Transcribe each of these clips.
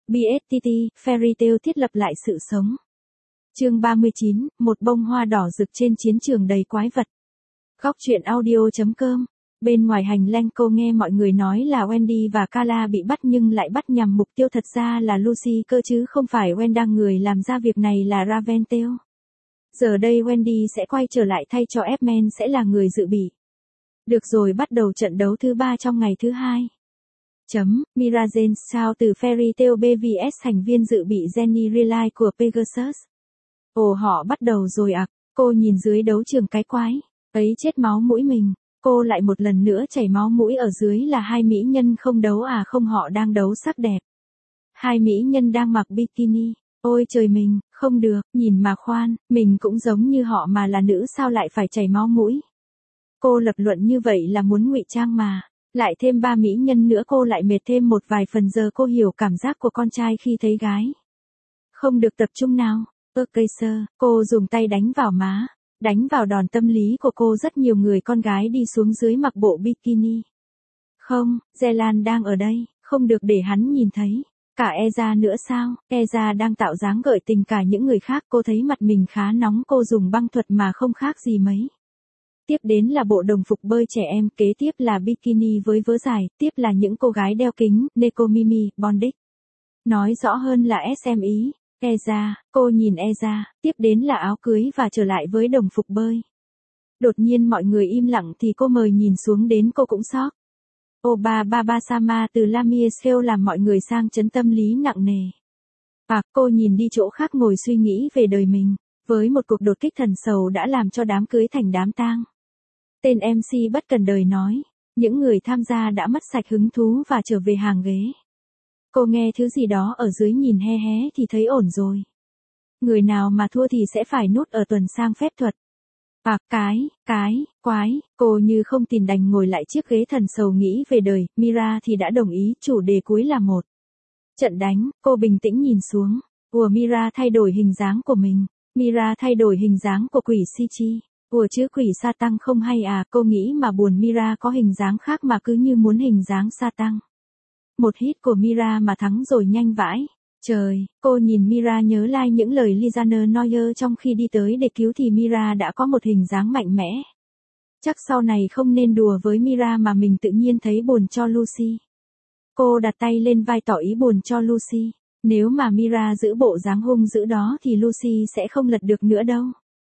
BSTT, Fairy Tail thiết lập lại sự sống. Chương 39, một bông hoa đỏ rực trên chiến trường đầy quái vật. Góc truyện audio.com. Bên ngoài hành lang cô nghe mọi người nói là Wendy và Carla bị bắt nhưng lại bắt nhằm mục tiêu thật ra là Lucy cơ chứ không phải Wenda, người làm ra việc này là Raventel. Giờ đây Wendy sẽ quay trở lại thay cho Edmund sẽ là người dự bị. Được rồi, bắt đầu trận đấu thứ 3 trong ngày thứ 2. Mira Jane sao từ Fairy Tail BVS thành viên dự bị Jenny Relay của Pegasus. Ồ, họ bắt đầu rồi à? Cô nhìn dưới đấu trường cái quái ấy, chết máu mũi mình. Cô lại một lần nữa chảy máu mũi. Ở dưới là hai mỹ nhân không đấu à? Không, họ đang đấu sắc đẹp. Hai mỹ nhân đang mặc bikini. Ôi trời mình, không được, nhìn mà khoan, mình cũng giống như họ mà là nữ sao lại phải chảy máu mũi. Cô lập luận như vậy là muốn ngụy trang mà. Lại thêm 3 mỹ nhân nữa cô lại mệt thêm một vài phần. Giờ cô hiểu cảm giác của con trai khi thấy gái không được tập trung nào. Cây sơ, cô dùng tay đánh vào má, đánh vào đòn tâm lý của cô. Rất nhiều người con gái đi xuống dưới mặc bộ bikini. Không, Zelan đang ở đây, không được để hắn nhìn thấy. Cả Eza nữa sao? Eza đang tạo dáng gợi tình cả những người khác. Cô thấy mặt mình khá nóng, cô dùng băng thuật mà không khác gì mấy. Tiếp đến là bộ đồng phục bơi trẻ em, kế tiếp là bikini với vớ dài, tiếp là những cô gái đeo kính, Nekomimi, Bondage. Nói rõ hơn là SM ý. Eza, cô nhìn Eza, tiếp đến là áo cưới và trở lại với đồng phục bơi. Đột nhiên mọi người im lặng thì cô mời nhìn xuống đến cô cũng sốc. Oba Baba Sama từ Lamia Scale làm mọi người sang chấn tâm lý nặng nề. Cô nhìn đi chỗ khác ngồi suy nghĩ về đời mình, với một cuộc đột kích thần sầu đã làm cho đám cưới thành đám tang. Tên MC bất cần đời nói, những người tham gia đã mất sạch hứng thú và trở về hàng ghế. Cô nghe thứ gì đó ở dưới nhìn hé hé thì thấy ổn rồi. Người nào mà thua thì sẽ phải nút ở tuần sang phép thuật. Quái, cô như không tin đành ngồi lại chiếc ghế thần sầu nghĩ về đời. Mira thì đã đồng ý, chủ đề cuối là một trận đánh. Cô bình tĩnh nhìn xuống. Mira thay đổi hình dáng của mình. Mira thay đổi hình dáng của quỷ Sichi. Chứ quỷ sa tăng không hay à? Cô nghĩ mà buồn, Mira có hình dáng khác mà cứ như muốn hình dáng sa tăng. Một hit của Mira mà thắng rồi nhanh vãi. Trời, cô nhìn Mira nhớ lại những lời Lizaner Neuer trong khi đi tới để cứu thì Mira đã có một hình dáng mạnh mẽ. Chắc sau này không nên đùa với Mira mà mình tự nhiên thấy buồn cho Lucy. Cô đặt tay lên vai tỏ ý buồn cho Lucy. Nếu mà Mira giữ bộ dáng hung dữ đó thì Lucy sẽ không lật được nữa đâu.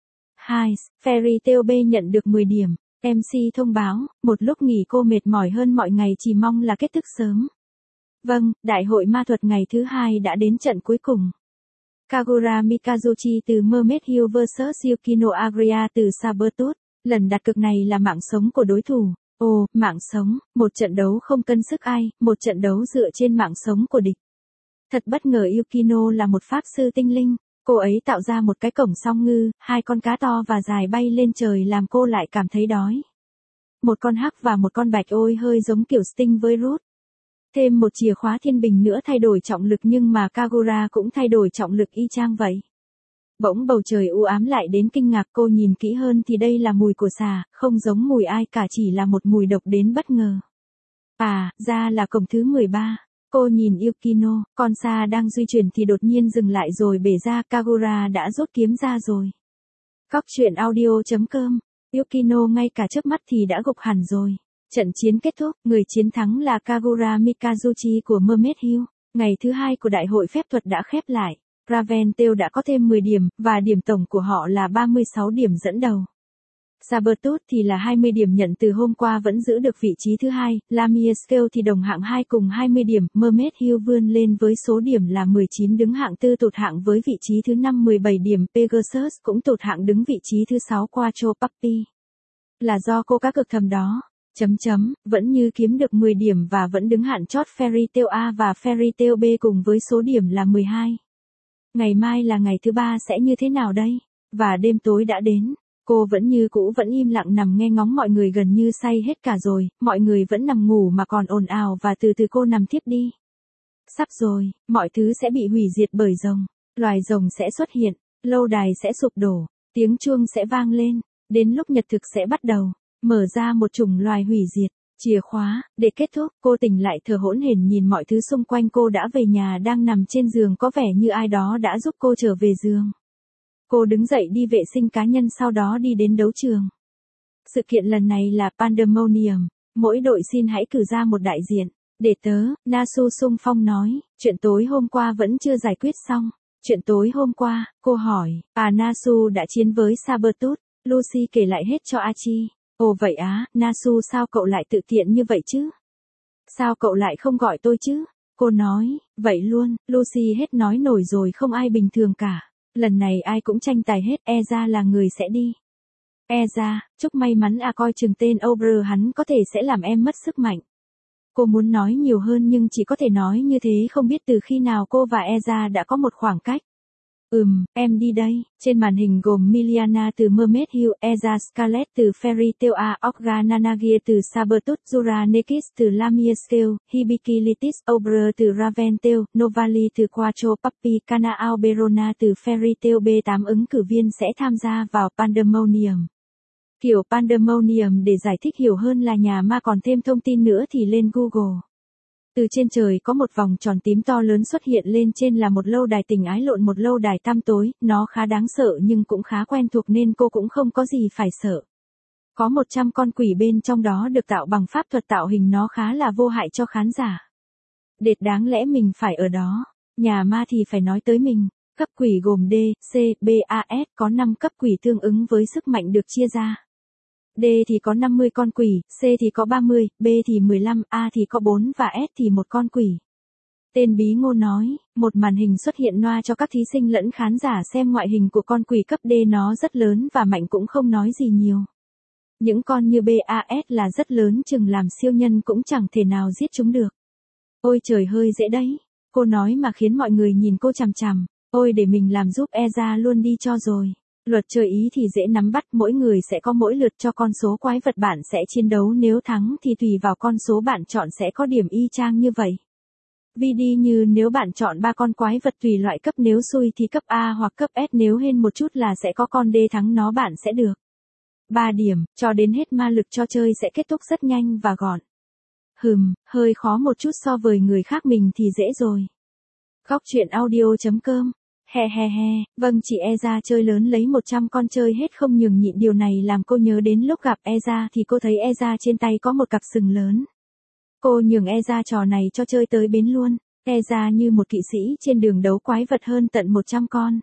Fairy Tail B nhận được 10 điểm. MC thông báo, một lúc nghỉ cô mệt mỏi hơn mọi ngày, chỉ mong là kết thúc sớm. Vâng, đại hội ma thuật ngày thứ 2 đã đến trận cuối cùng. Kagura Mikazuchi từ Mermaid Hill vs Yukino Agria từ Sabertooth. Lần đặt cược này là mạng sống của đối thủ. Mạng sống, một trận đấu không cân sức ai, một trận đấu dựa trên mạng sống của địch. Thật bất ngờ Yukino là một pháp sư tinh linh. Cô ấy tạo ra một cái cổng song ngư, 2 con cá to và dài bay lên trời làm cô lại cảm thấy đói. Một con hắc và một con bạch, ôi hơi giống kiểu Sting với Root. Thêm một chìa khóa thiên bình nữa thay đổi trọng lực, nhưng mà Kagura cũng thay đổi trọng lực y chang vậy. Bỗng bầu trời u ám lại đến kinh ngạc. Cô nhìn kỹ hơn thì đây là mùi của xà, không giống mùi ai cả, chỉ là một mùi độc đến bất ngờ. Ra là cổng thứ 13. Cô nhìn Yukino, con xa đang di chuyển thì đột nhiên dừng lại rồi bể ra. Kagura đã rút kiếm ra rồi. Góc truyện audio.com. Yukino ngay cả chớp mắt thì đã gục hẳn rồi. Trận chiến kết thúc, người chiến thắng là Kagura Mikazuchi của Mermaid Hill. Ngày thứ 2 của đại hội phép thuật đã khép lại. Raventel đã có thêm 10 điểm, và điểm tổng của họ là 36 điểm dẫn đầu. Sabertooth thì là 20 điểm nhận từ hôm qua vẫn giữ được vị trí thứ 2, Lamia Scale thì đồng hạng 2 cùng 20 điểm, Mermaid Hill vươn lên với số điểm là 19 đứng hạng 4 tụt hạng với vị trí thứ 5 17 điểm, Pegasus cũng tụt hạng đứng vị trí thứ 6 Quattro Puppy. Là do cô cá cược thầm đó. Vẫn như kiếm được 10 điểm và vẫn đứng hạng chót. Fairy Tail A và Fairy Tail B cùng với số điểm là 12. Ngày mai là ngày thứ 3 sẽ như thế nào đây? Và đêm tối đã đến. Cô vẫn như cũ vẫn im lặng nằm nghe ngóng, mọi người gần như say hết cả rồi, mọi người vẫn nằm ngủ mà còn ồn ào và từ từ cô nằm thiếp đi. Sắp rồi, mọi thứ sẽ bị hủy diệt bởi rồng. Loài rồng sẽ xuất hiện, lâu đài sẽ sụp đổ, tiếng chuông sẽ vang lên, đến lúc nhật thực sẽ bắt đầu, mở ra một chủng loài hủy diệt. Chìa khóa, để kết thúc, cô tỉnh lại thở hổn hển nhìn mọi thứ xung quanh cô đã về nhà đang nằm trên giường có vẻ như ai đó đã giúp cô trở về giường. Cô đứng dậy đi vệ sinh cá nhân sau đó đi đến đấu trường. Sự kiện lần này là Pandemonium, mỗi đội xin hãy cử ra một đại diện. Để tớ, Nasu xung phong nói, chuyện tối hôm qua vẫn chưa giải quyết xong. Chuyện tối hôm qua, cô hỏi, Nasu đã chiến với Sabertooth, Lucy kể lại hết cho Archie. Ồ vậy á, Nasu sao cậu lại tự tiện như vậy chứ? Sao cậu lại không gọi tôi chứ? Cô nói, vậy luôn, Lucy hết nói nổi rồi không ai bình thường cả. Lần này ai cũng tranh tài hết, Eza là người sẽ đi. Eza, chúc may mắn coi chừng tên Ober hắn có thể sẽ làm em mất sức mạnh. Cô muốn nói nhiều hơn nhưng chỉ có thể nói như thế không biết từ khi nào cô và Eza đã có một khoảng cách. Em đi đây. Trên màn hình gồm Miliana từ Mermaid Hill, Eza Scarlet từ Fairy Tail, Orga Nanagia từ Sabertooth, Zura Nekis từ Lamia Scale, Hibiki Litis, Ober từ Raventail, Novali từ Quattro Puppy, Kana Alberona từ Fairy Tail. B8 ứng cử viên sẽ tham gia vào Pandemonium. Kiểu Pandemonium để giải thích hiểu hơn là nhà ma còn thêm thông tin nữa thì lên Google. Từ trên trời có một vòng tròn tím to lớn xuất hiện lên trên là một lâu đài tình ái lộn một lâu đài tăm tối, nó khá đáng sợ nhưng cũng khá quen thuộc nên cô cũng không có gì phải sợ. Có 100 con quỷ bên trong đó được tạo bằng pháp thuật tạo hình nó khá là vô hại cho khán giả. Đệt đáng lẽ mình phải ở đó, nhà ma thì phải nói tới mình. Cấp quỷ gồm D, C, B, A, S có 5 cấp quỷ tương ứng với sức mạnh được chia ra. D thì có 50 con quỷ, C thì có 30, B thì 15, A thì có 4 và S thì một con quỷ. Tên bí ngô nói, một màn hình xuất hiện noa cho các thí sinh lẫn khán giả xem ngoại hình của con quỷ cấp D nó rất lớn và mạnh cũng không nói gì nhiều. Những con như BAS là rất lớn chừng làm siêu nhân cũng chẳng thể nào giết chúng được. Ôi trời hơi dễ đấy, cô nói mà khiến mọi người nhìn cô chằm chằm. Ôi để mình làm giúp Eza luôn đi cho rồi. Luật chơi ý thì dễ nắm bắt, mỗi người sẽ có mỗi lượt cho con số quái vật bạn sẽ chiến đấu, nếu thắng thì tùy vào con số bạn chọn sẽ có điểm y chang như vậy. VD như nếu bạn chọn 3 con quái vật tùy loại cấp, nếu xui thì cấp A hoặc cấp S, nếu hên một chút là sẽ có con D thắng nó bạn sẽ được 3 điểm, cho đến hết ma lực trò chơi sẽ kết thúc rất nhanh và gọn. Hơi khó một chút so với người khác, mình thì dễ rồi. Góc truyện audio.com. He, vâng chị Eza chơi lớn lấy 100 con chơi hết không nhường nhịn, điều này làm cô nhớ đến lúc gặp Eza thì cô thấy Eza trên tay có một cặp sừng lớn. Cô nhường Eza trò này cho chơi tới bến luôn. Eza như một kỵ sĩ trên đường đấu quái vật hơn tận 100 con.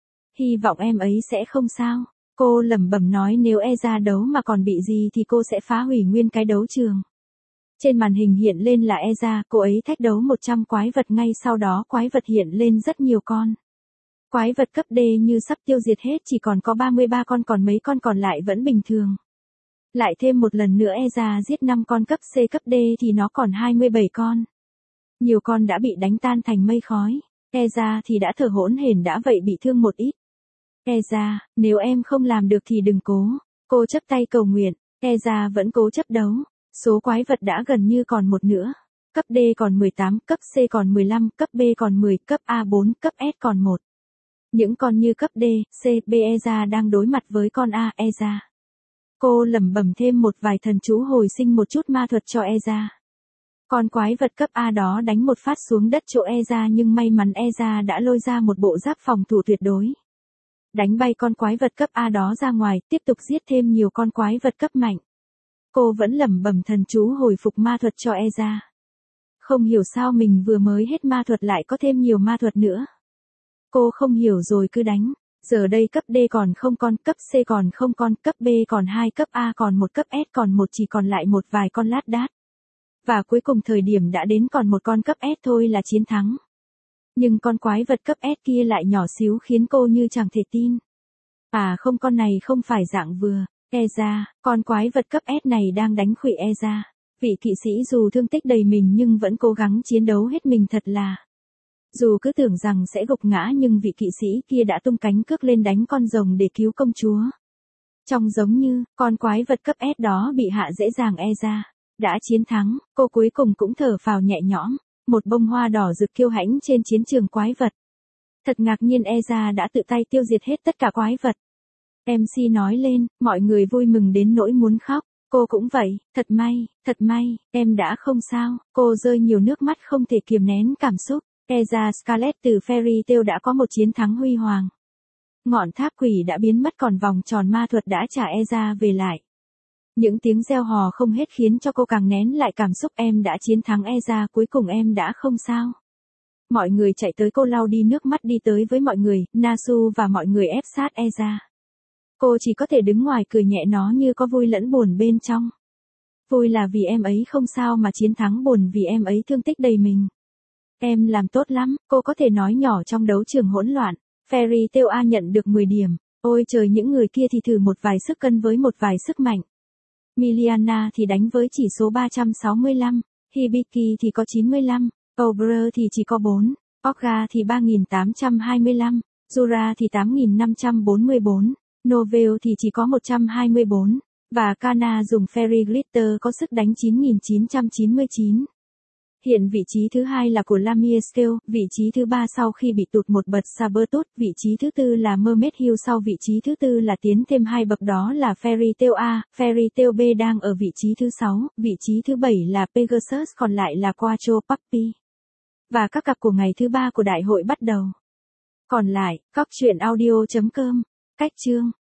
Hy vọng em ấy sẽ không sao. Cô lẩm bẩm nói nếu Eza đấu mà còn bị gì thì cô sẽ phá hủy nguyên cái đấu trường. Trên màn hình hiện lên là Eza, cô ấy thách đấu 100 quái vật, ngay sau đó quái vật hiện lên rất nhiều con. Quái vật cấp D như sắp tiêu diệt hết, chỉ còn có 33 con, còn mấy con còn lại vẫn bình thường. Lại thêm một lần nữa Eza giết 5 con cấp C cấp D thì nó còn 27 con. Nhiều con đã bị đánh tan thành mây khói. Eza thì đã thở hổn hển, đã vậy bị thương một ít. Eza, nếu em không làm được thì đừng cố. Cô chắp tay cầu nguyện. Eza vẫn cố chấp đấu. Số quái vật đã gần như còn một nữa. Cấp D còn 18, cấp C còn 15, cấp B còn 10, cấp A 4, cấp S còn 1. Những con như cấp D, C, B Eza đang đối mặt với con A Eza. Cô lẩm bẩm thêm một vài thần chú hồi sinh một chút ma thuật cho Eza. Con quái vật cấp A đó đánh một phát xuống đất chỗ Eza nhưng may mắn Eza đã lôi ra một bộ giáp phòng thủ tuyệt đối. Đánh bay con quái vật cấp A đó ra ngoài, tiếp tục giết thêm nhiều con quái vật cấp mạnh. Cô vẫn lẩm bẩm thần chú hồi phục ma thuật cho Eza. Không hiểu sao mình vừa mới hết ma thuật lại có thêm nhiều ma thuật nữa. Cô không hiểu rồi cứ đánh. Giờ đây cấp D còn không con, cấp C còn không con, cấp B còn 2, cấp A còn 1, cấp S còn 1, chỉ còn lại một vài con lát đát. Và cuối cùng thời điểm đã đến, còn một con cấp S thôi là chiến thắng. Nhưng con quái vật cấp S kia lại nhỏ xíu khiến cô như chẳng thể tin. À không, con này không phải dạng vừa. Eza, con quái vật cấp S này đang đánh khuỵu Eza. Vị kỵ sĩ dù thương tích đầy mình nhưng vẫn cố gắng chiến đấu hết mình thật là. Dù cứ tưởng rằng sẽ gục ngã nhưng vị kỵ sĩ kia đã tung cánh cước lên đánh con rồng để cứu công chúa. Trông giống như, con quái vật cấp S đó bị hạ dễ dàng. Eza đã chiến thắng, cô cuối cùng cũng thở phào nhẹ nhõm. Một bông hoa đỏ rực kiêu hãnh trên chiến trường quái vật. Thật ngạc nhiên, Eza đã tự tay tiêu diệt hết tất cả quái vật. MC nói lên, mọi người vui mừng đến nỗi muốn khóc. Cô cũng vậy, thật may, em đã không sao. Cô rơi nhiều nước mắt không thể kiềm nén cảm xúc. Eza Scarlet từ Fairy Tail đã có một chiến thắng huy hoàng. Ngọn tháp quỷ đã biến mất còn vòng tròn ma thuật đã trả Eza về lại. Những tiếng reo hò không hết khiến cho cô càng nén lại cảm xúc. Em đã chiến thắng Eza, cuối cùng em đã không sao. Mọi người chạy tới cô lau đi nước mắt đi tới với mọi người, Nasu và mọi người ép sát Eza. Cô chỉ có thể đứng ngoài cười nhẹ, nó như có vui lẫn buồn bên trong. Vui là vì em ấy không sao mà chiến thắng buồn vì em ấy thương tích đầy mình. Em làm tốt lắm, cô có thể nói nhỏ trong đấu trường hỗn loạn. Fairy Tail A nhận được 10 điểm. Ôi trời, những người kia thì thử một vài sức cân với một vài sức mạnh. Miliana thì đánh với chỉ số 365, Hibiki thì có 95, Ogre thì chỉ có 4, Ogga thì 3825, Jura thì 8544, Novel thì chỉ có 124, và Kana dùng Fairy Glitter có sức đánh 9999. Hiện vị trí thứ hai là của Lamia Scale, vị trí thứ ba sau khi bị tụt một bậc Sabertooth, vị trí thứ tư là Mermaid Hill, sau vị trí thứ tư là tiến thêm 2 bậc đó là Fairy Tail A, Fairy Tail B đang ở vị trí thứ 6, vị trí thứ 7 là Pegasus, còn lại là Quattro Puppy. Và các cặp của ngày thứ 3 của đại hội bắt đầu. Còn lại, cóc truyện audio.com, cách chương.